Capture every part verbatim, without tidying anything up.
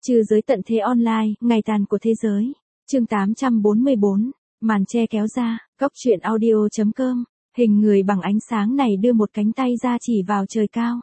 Trừ giới tận thế online, ngày tàn của thế giới. Chương tám trăm bốn mươi bốn, màn che kéo ra, cóc truyện audio chấm com. Hình người bằng ánh sáng này đưa một cánh tay ra chỉ vào trời cao.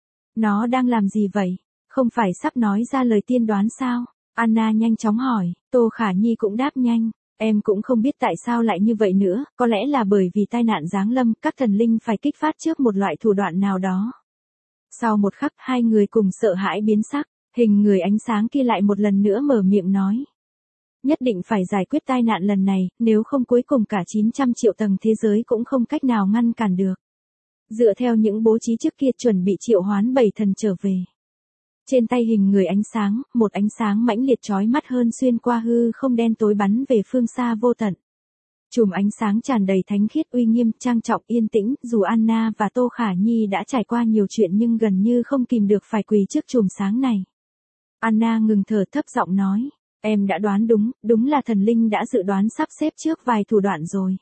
Nó đang làm gì vậy? Không phải sắp nói ra lời tiên đoán sao? Anna nhanh chóng hỏi, Tô Khả Nhi cũng đáp nhanh. Em cũng không biết tại sao lại như vậy nữa, có lẽ là bởi vì tai nạn giáng lâm, các thần linh phải kích phát trước một loại thủ đoạn nào đó. Sau một khắc, hai người cùng sợ hãi biến sắc, hình người ánh sáng kia lại một lần nữa mở miệng nói. Nhất định phải giải quyết tai nạn lần này, nếu không cuối cùng cả chín trăm triệu tầng thế giới cũng không cách nào ngăn cản được. Dựa theo những bố trí trước kia chuẩn bị triệu hoán bảy thần trở về. Trên tay hình người ánh sáng, một ánh sáng mãnh liệt chói mắt hơn xuyên qua hư không đen tối bắn về phương xa vô tận. Chùm ánh sáng tràn đầy thánh khiết uy nghiêm, trang trọng yên tĩnh, dù Anna và Tô Khả Nhi đã trải qua nhiều chuyện nhưng gần như không kìm được phải quỳ trước chùm sáng này. Anna ngừng thở thấp giọng nói, em đã đoán đúng, đúng là thần linh đã dự đoán sắp xếp trước vài thủ đoạn rồi.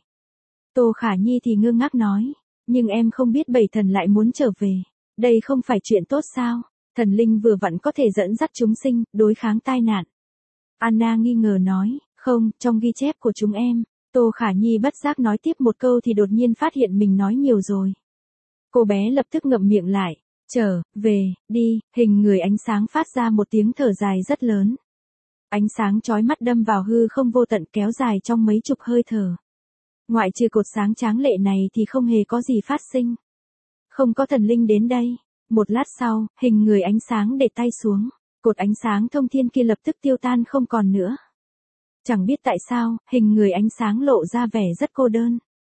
Tô Khả Nhi thì ngơ ngác nói, nhưng em không biết bảy thần lại muốn trở về, đây không phải chuyện tốt sao? Thần linh vừa vặn có thể dẫn dắt chúng sinh, đối kháng tai nạn. Anna nghi ngờ nói, không, trong ghi chép của chúng em. Tô Khả Nhi bất giác nói tiếp một câu thì đột nhiên phát hiện mình nói nhiều rồi. Cô bé lập tức ngậm miệng lại, trở, về, đi, hình người ánh sáng phát ra một tiếng thở dài rất lớn. Ánh sáng chói mắt đâm vào hư không vô tận kéo dài trong mấy chục hơi thở. Ngoại trừ cột sáng tráng lệ này thì không hề có gì phát sinh. Không có thần linh đến đây. Một lát sau, hình người ánh sáng để tay xuống, cột ánh sáng thông thiên kia lập tức tiêu tan không còn nữa. Chẳng biết tại sao, hình người ánh sáng lộ ra vẻ rất cô đơn.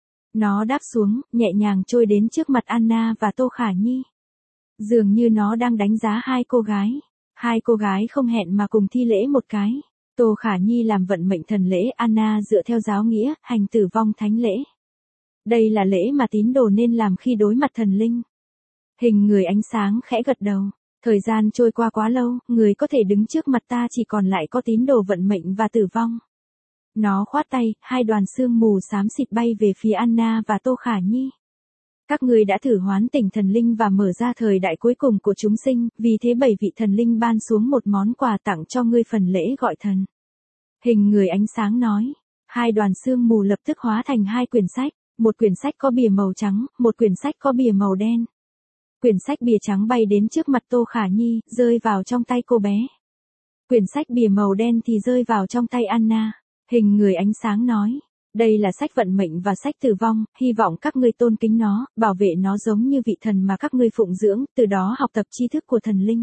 Nó đáp xuống, nhẹ nhàng trôi đến trước mặt Anna và Tô Khả Nhi. Dường như nó đang đánh giá hai cô gái. Hai cô gái không hẹn mà cùng thi lễ một cái. Tô Khả Nhi làm vận mệnh thần lễ, Anna dựa theo giáo nghĩa, hành tử vong thánh lễ. Đây là lễ mà tín đồ nên làm khi đối mặt thần linh. Hình người ánh sáng khẽ gật đầu. Thời gian trôi qua quá lâu, người có thể đứng trước mặt ta chỉ còn lại có tín đồ vận mệnh và tử vong. Nó khoát tay, hai đoàn sương mù xám xịt bay về phía Anna và Tô Khả Nhi. Các ngươi đã thử hoán tỉnh thần linh và mở ra thời đại cuối cùng của chúng sinh, vì thế bảy vị thần linh ban xuống một món quà tặng cho ngươi phần lễ gọi thần. Hình người ánh sáng nói, hai đoàn sương mù lập tức hóa thành hai quyển sách, một quyển sách có bìa màu trắng, một quyển sách có bìa màu đen. Quyển sách bìa trắng bay đến trước mặt Tô Khả Nhi, rơi vào trong tay cô bé. Quyển sách bìa màu đen thì rơi vào trong tay Anna. Hình người ánh sáng nói, đây là sách vận mệnh và sách tử vong, hy vọng các ngươi tôn kính nó, bảo vệ nó giống như vị thần mà các ngươi phụng dưỡng, từ đó học tập tri thức của thần linh.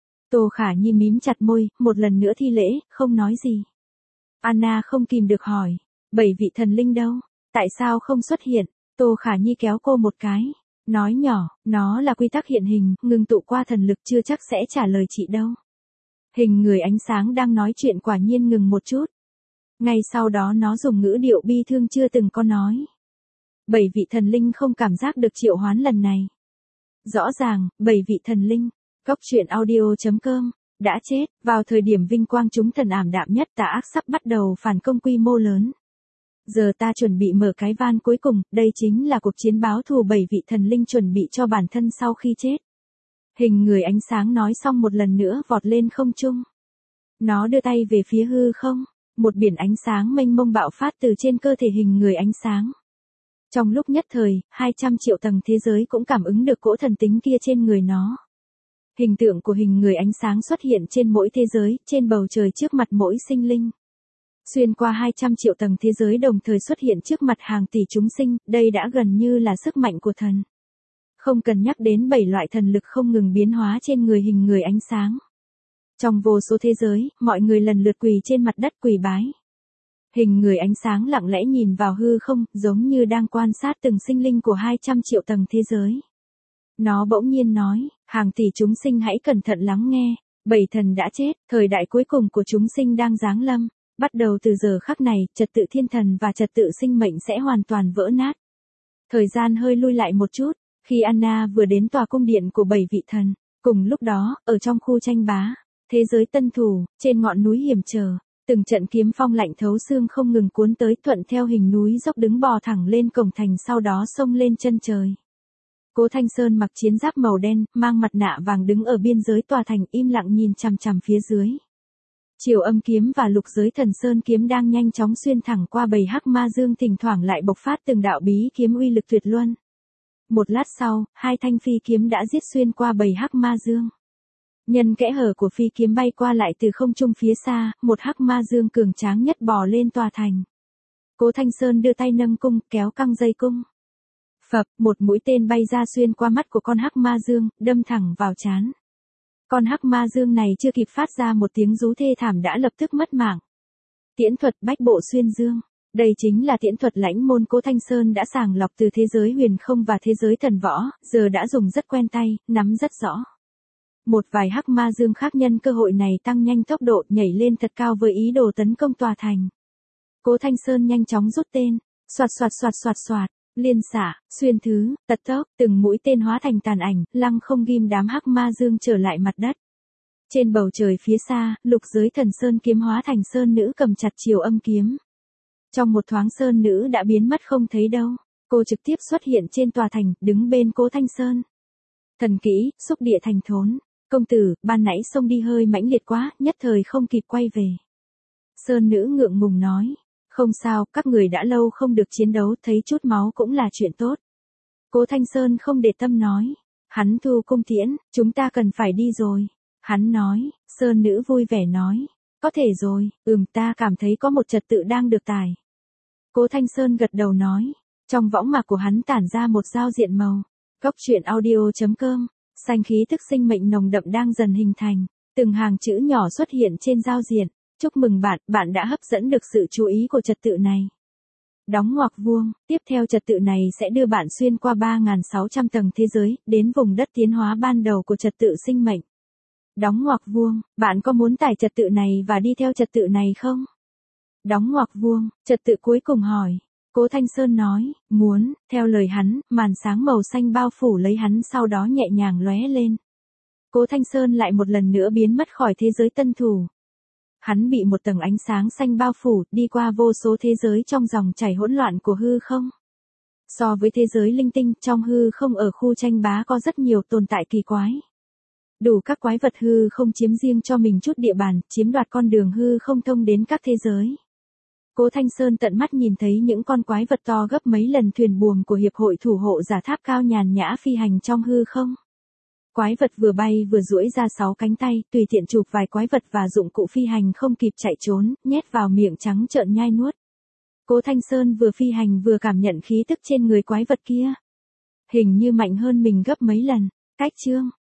Tô Khả Nhi mím chặt môi, một lần nữa thi lễ, không nói gì. Anna không kìm được hỏi, bảy vị thần linh đâu? Tại sao không xuất hiện? Tô Khả Nhi kéo cô một cái. Nói nhỏ, nó là quy tắc hiện hình, ngừng tụ qua thần lực chưa chắc sẽ trả lời chị đâu. Hình người ánh sáng đang nói chuyện quả nhiên ngừng một chút. Ngay sau đó nó dùng ngữ điệu bi thương chưa từng có nói. Bảy vị thần linh không cảm giác được triệu hoán lần này. Rõ ràng, bảy vị thần linh, cóc truyện audio chấm com, đã chết, vào thời điểm vinh quang chúng thần ảm đạm nhất tà ác sắp bắt đầu phản công quy mô lớn. Giờ ta chuẩn bị mở cái van cuối cùng, đây chính là cuộc chiến báo thù bảy vị thần linh chuẩn bị cho bản thân sau khi chết. Hình người ánh sáng nói xong một lần nữa vọt lên không trung. Nó đưa tay về phía hư không, một biển ánh sáng mênh mông bạo phát từ trên cơ thể hình người ánh sáng. Trong lúc nhất thời, hai trăm triệu tầng thế giới cũng cảm ứng được cỗ thần tính kia trên người nó. Hình tượng của hình người ánh sáng xuất hiện trên mỗi thế giới, trên bầu trời trước mặt mỗi sinh linh. Xuyên qua hai trăm triệu tầng thế giới đồng thời xuất hiện trước mặt hàng tỷ chúng sinh, đây đã gần như là sức mạnh của thần. Không cần nhắc đến bảy loại thần lực không ngừng biến hóa trên người hình người ánh sáng. Trong vô số thế giới, mọi người lần lượt quỳ trên mặt đất quỳ bái. Hình người ánh sáng lặng lẽ nhìn vào hư không, giống như đang quan sát từng sinh linh của hai trăm triệu tầng thế giới. Nó bỗng nhiên nói, hàng tỷ chúng sinh hãy cẩn thận lắng nghe, bảy thần đã chết, thời đại cuối cùng của chúng sinh đang giáng lâm. Bắt đầu từ giờ khắc này, trật tự thiên thần và trật tự sinh mệnh sẽ hoàn toàn vỡ nát. Thời gian hơi lui lại một chút, khi Anna vừa đến tòa cung điện của bảy vị thần, cùng lúc đó, ở trong khu tranh bá, thế giới tân thủ, trên ngọn núi hiểm trở, từng trận kiếm phong lạnh thấu xương không ngừng cuốn tới thuận theo hình núi dốc đứng bò thẳng lên cổng thành sau đó xông lên chân trời. Cố Thanh Sơn mặc chiến giáp màu đen, mang mặt nạ vàng đứng ở biên giới tòa thành im lặng nhìn chằm chằm phía dưới. Triều Âm kiếm và Lục Giới Thần Sơn kiếm đang nhanh chóng xuyên thẳng qua bầy hắc ma dương, thỉnh thoảng lại bộc phát từng đạo bí kiếm uy lực tuyệt luân. Một lát sau, hai thanh phi kiếm đã giết xuyên qua bầy hắc ma dương. Nhân kẽ hở của phi kiếm bay qua lại từ không trung phía xa, một hắc ma dương cường tráng nhất bò lên tòa thành. Cố Thanh Sơn đưa tay nâng cung, kéo căng dây cung. Phập, một mũi tên bay ra xuyên qua mắt của con hắc ma dương, đâm thẳng vào trán. Con hắc ma dương này chưa kịp phát ra một tiếng rú thê thảm đã lập tức mất mạng. Tiễn thuật bách bộ xuyên dương. Đây chính là tiễn thuật lãnh môn Cố Thanh Sơn đã sàng lọc từ thế giới huyền không và thế giới thần võ, giờ đã dùng rất quen tay, nắm rất rõ. Một vài hắc ma dương khác nhân cơ hội này tăng nhanh tốc độ, nhảy lên thật cao với ý đồ tấn công tòa thành. Cố Thanh Sơn nhanh chóng rút tên, xoạt xoạt xoạt xoạt xoạt, liên xả, xuyên thứ, tật tốc, từng mũi tên hóa thành tàn ảnh, lăng không ghim đám hắc ma dương trở lại mặt đất. Trên bầu trời phía xa, Lục Giới Thần Sơn kiếm hóa thành sơn nữ cầm chặt Triều Âm kiếm. Trong một thoáng sơn nữ đã biến mất không thấy đâu, cô trực tiếp xuất hiện trên tòa thành, đứng bên Cố Thanh Sơn. Thần kỹ, xúc địa thành thốn, công tử, ban nãy xông đi hơi mãnh liệt quá, nhất thời không kịp quay về. Sơn nữ ngượng ngùng nói, không sao, các người đã lâu không được chiến đấu, thấy chút máu cũng là chuyện tốt. Cố Thanh Sơn không để tâm nói, hắn thu cung tiễn, chúng ta cần phải đi rồi. Hắn nói, sơn nữ vui vẻ nói, có thể rồi, ừm ta cảm thấy có một trật tự đang được tải. Cố Thanh Sơn gật đầu nói, trong võng mạc của hắn tản ra một giao diện màu. Góc truyện audio chấm com, xanh khí tức sinh mệnh nồng đậm đang dần hình thành, từng hàng chữ nhỏ xuất hiện trên giao diện. Chúc mừng bạn, bạn đã hấp dẫn được sự chú ý của trật tự này. Đóng ngoặc vuông, tiếp theo trật tự này sẽ đưa bạn xuyên qua ba nghìn sáu trăm tầng thế giới, đến vùng đất tiến hóa ban đầu của trật tự sinh mệnh. Đóng ngoặc vuông, bạn có muốn tải trật tự này và đi theo trật tự này không? Đóng ngoặc vuông, trật tự cuối cùng hỏi. Cố Thanh Sơn nói, muốn, theo lời hắn, màn sáng màu xanh bao phủ lấy hắn sau đó nhẹ nhàng lóe lên. Cố Thanh Sơn lại một lần nữa biến mất khỏi thế giới tân thủ. Hắn bị một tầng ánh sáng xanh bao phủ, đi qua vô số thế giới trong dòng chảy hỗn loạn của hư không. So với thế giới linh tinh, trong hư không ở khu tranh bá có rất nhiều tồn tại kỳ quái. Đủ các quái vật hư không chiếm riêng cho mình chút địa bàn, chiếm đoạt con đường hư không thông đến các thế giới. Cố Thanh Sơn tận mắt nhìn thấy những con quái vật to gấp mấy lần thuyền buồm của Hiệp hội Thủ hộ Giả Tháp cao nhàn nhã phi hành trong hư không. Quái vật vừa bay vừa duỗi ra sáu cánh tay, tùy tiện chụp vài quái vật và dụng cụ phi hành không kịp chạy trốn, nhét vào miệng trắng trợn nhai nuốt. Cố Thanh Sơn vừa phi hành vừa cảm nhận khí tức trên người quái vật kia. Hình như mạnh hơn mình gấp mấy lần. Cách chương